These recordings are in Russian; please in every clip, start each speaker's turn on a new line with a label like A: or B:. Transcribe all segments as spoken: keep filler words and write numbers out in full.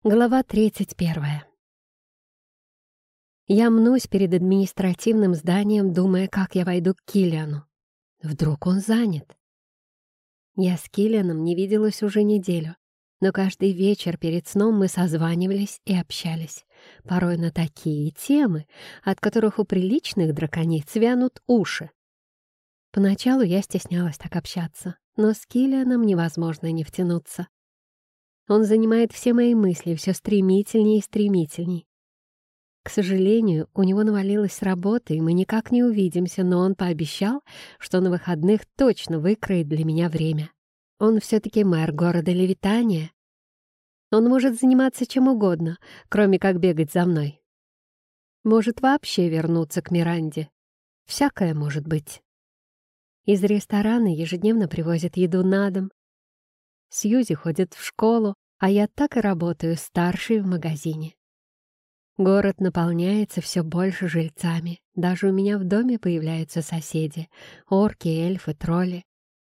A: Глава тридцать первая. Я мнусь перед административным зданием, думая, как я войду к Киллиану. Вдруг он занят. Я с Киллианом не виделась уже неделю, но каждый вечер перед сном мы созванивались и общались, порой на такие темы, от которых у приличных дракониц вянут уши. Поначалу я стеснялась так общаться, но с Киллианом невозможно не втянуться. Он занимает все мои мысли все стремительнее и стремительней. К сожалению, у него навалилась работа, и мы никак не увидимся, но он пообещал, что на выходных точно выкроет для меня время. Он все-таки мэр города Левитания. Он может заниматься чем угодно, кроме как бегать за мной. Может вообще вернуться к Миранде. Всякое может быть. Из ресторана ежедневно привозят еду на дом. Сьюзи ходит в школу, а я так и работаю старшей в магазине. Город наполняется все больше жильцами. Даже у меня в доме появляются соседи — орки, эльфы, тролли.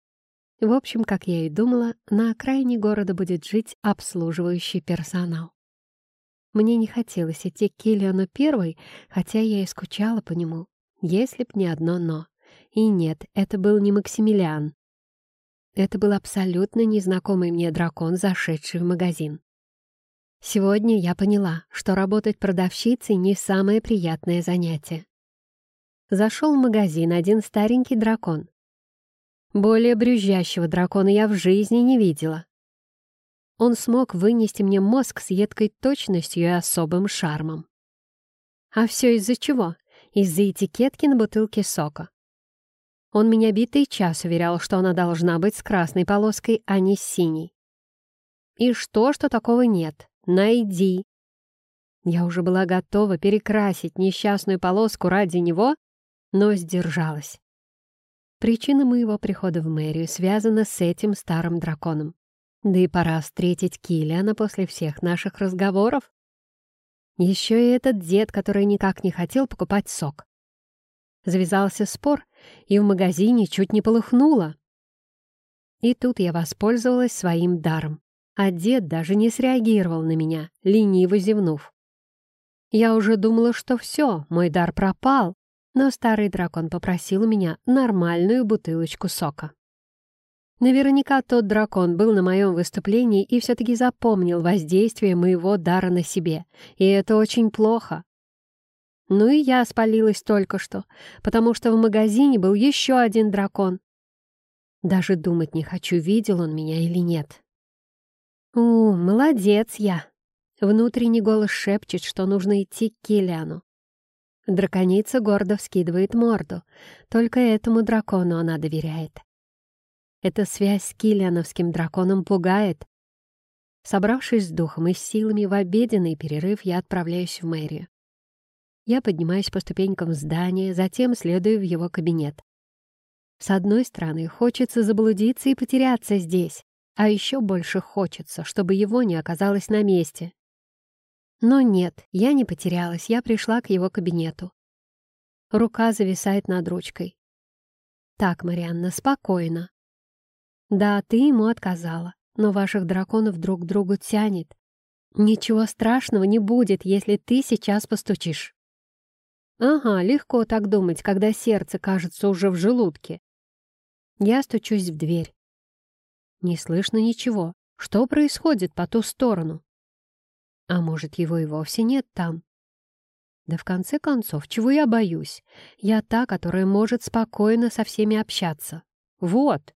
A: В общем, как я и думала, на окраине города будет жить обслуживающий персонал. Мне не хотелось идти к Киллиану первой, хотя я и скучала по нему, если б не одно «но». И нет, это был не Максимилиан. Это был абсолютно незнакомый мне дракон, зашедший в магазин. Сегодня я поняла, что работать продавщицей не самое приятное занятие. Зашел в магазин один старенький дракон. Более брюзжащего дракона я в жизни не видела. Он смог вынести мне мозг с едкой точностью и особым шармом. А все из-за чего? Из-за этикетки на бутылке сока. Он меня битый час уверял, что она должна быть с красной полоской, а не с синей. И что, что такого нет? Найди. Я уже была готова перекрасить несчастную полоску ради него, но сдержалась. Причина моего прихода в мэрию связана с этим старым драконом. Да и пора встретить Киллиана после всех наших разговоров. Еще и этот дед, который никак не хотел покупать сок. Завязался спор, и в магазине чуть не полыхнуло. И тут я воспользовалась своим даром, а дед даже не среагировал на меня, лениво зевнув. Я уже думала, что все, мой дар пропал, но старый дракон попросил у меня нормальную бутылочку сока. Наверняка тот дракон был на моем выступлении и все-таки запомнил воздействие моего дара на себе, и это очень плохо. Ну и я спалилась только что, потому что в магазине был еще один дракон. Даже думать не хочу, видел он меня или нет. У, молодец я. Внутренний голос шепчет, что нужно идти к Киллиану. Драконица гордо вскидывает морду. Только этому дракону она доверяет. Эта связь с киллиановским драконом пугает. Собравшись с духом и с силами, в обеденный перерыв я отправляюсь в мэрию. Я поднимаюсь по ступенькам здания, затем следую в его кабинет. С одной стороны, хочется заблудиться и потеряться здесь, а еще больше хочется, чтобы его не оказалось на месте. Но нет, я не потерялась, я пришла к его кабинету. Рука зависает над ручкой. «Так, Марианна, спокойно. Да, ты ему отказала, но ваших драконов друг к другу тянет. Ничего страшного не будет, если ты сейчас постучишь». Ага, легко так думать, когда сердце кажется уже в желудке. Я стучусь в дверь. Не слышно ничего. Что происходит по ту сторону? А может, его и вовсе нет там? Да в конце концов, чего я боюсь? Я та, которая может спокойно со всеми общаться. Вот.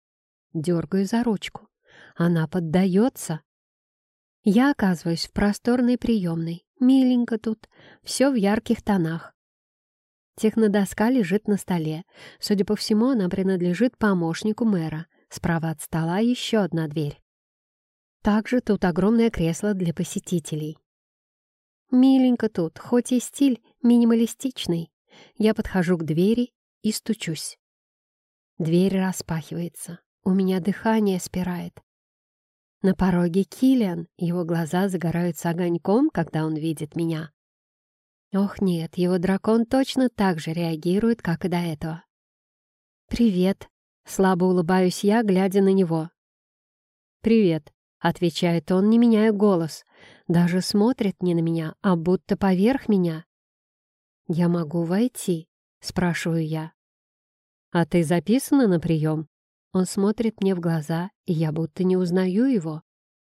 A: Дергаю за ручку. Она поддается. Я оказываюсь в просторной приемной. Миленько тут, все в ярких тонах. Технодоска лежит на столе. Судя по всему, она принадлежит помощнику мэра. Справа от стола еще одна дверь. Также тут огромное кресло для посетителей. Миленько тут, хоть и стиль минималистичный. Я подхожу к двери и стучусь. Дверь распахивается. У меня дыхание спирает. На пороге Киллиан, его глаза загораются огоньком, когда он видит меня. Ох нет, его дракон точно так же реагирует, как и до этого. «Привет», — слабо улыбаюсь я, глядя на него. «Привет», — отвечает он, не меняя голос. Даже смотрит не на меня, а будто поверх меня. «Я могу войти?» — спрашиваю я. «А ты записана на прием?» Он смотрит мне в глаза, и я будто не узнаю его.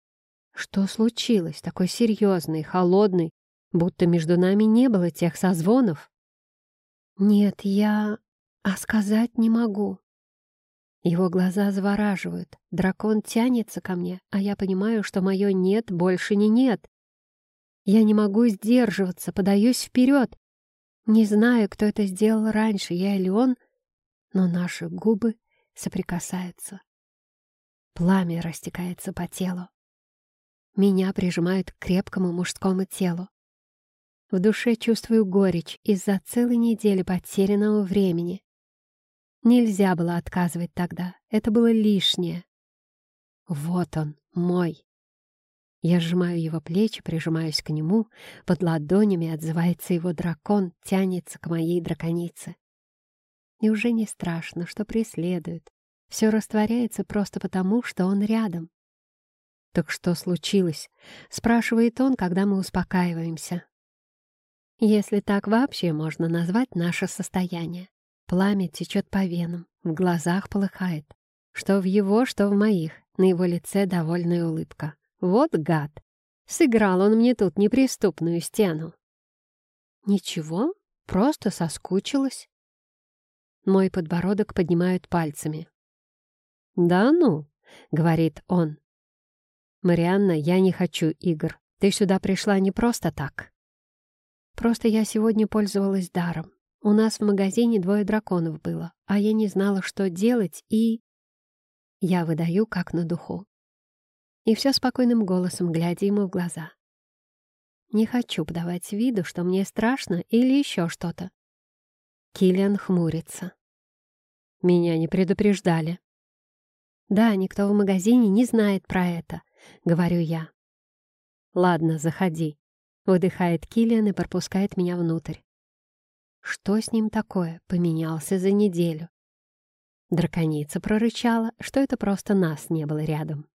A: Что случилось? Такой серьезный, холодный, будто между нами не было тех созвонов. «Нет, я... а сказать не могу». Его глаза завораживают. Дракон тянется ко мне, а я понимаю, что мое «нет» больше не «нет». Я не могу сдерживаться, подаюсь вперед. Не знаю, кто это сделал раньше, я или он, но наши губы соприкасаются. Пламя растекается по телу. Меня прижимают к крепкому мужскому телу. В душе чувствую горечь из-за целой недели потерянного времени. Нельзя было отказывать тогда, это было лишнее. Вот он, мой. Я сжимаю его плечи, прижимаюсь к нему, под ладонями отзывается его дракон, тянется к моей драконице. И уже не страшно, что преследует. Все растворяется просто потому, что он рядом. «Так что случилось?» — спрашивает он, когда мы успокаиваемся. Если так вообще можно назвать наше состояние. Пламя течет по венам, в глазах полыхает. Что в его, что в моих, на его лице довольная улыбка. Вот гад! Сыграл он мне тут неприступную стену. Ничего, просто соскучилась. Мой подбородок поднимают пальцами. «Да ну», — говорит он. «Марианна, я не хочу игр. Ты сюда пришла не просто так. Просто я сегодня пользовалась даром. У нас в магазине двое драконов было, а я не знала, что делать, и...» Я выдаю, как на духу. И все спокойным голосом, глядя ему в глаза. Не хочу подавать виду, что мне страшно или еще что-то. Киллиан хмурится. Меня не предупреждали. «Да, никто в магазине не знает про это», — говорю я. «Ладно, заходи», — выдыхает Киллиан и пропускает меня внутрь. Что с ним такое? Поменялся за неделю. Драконица прорычала, что это просто нас не было рядом.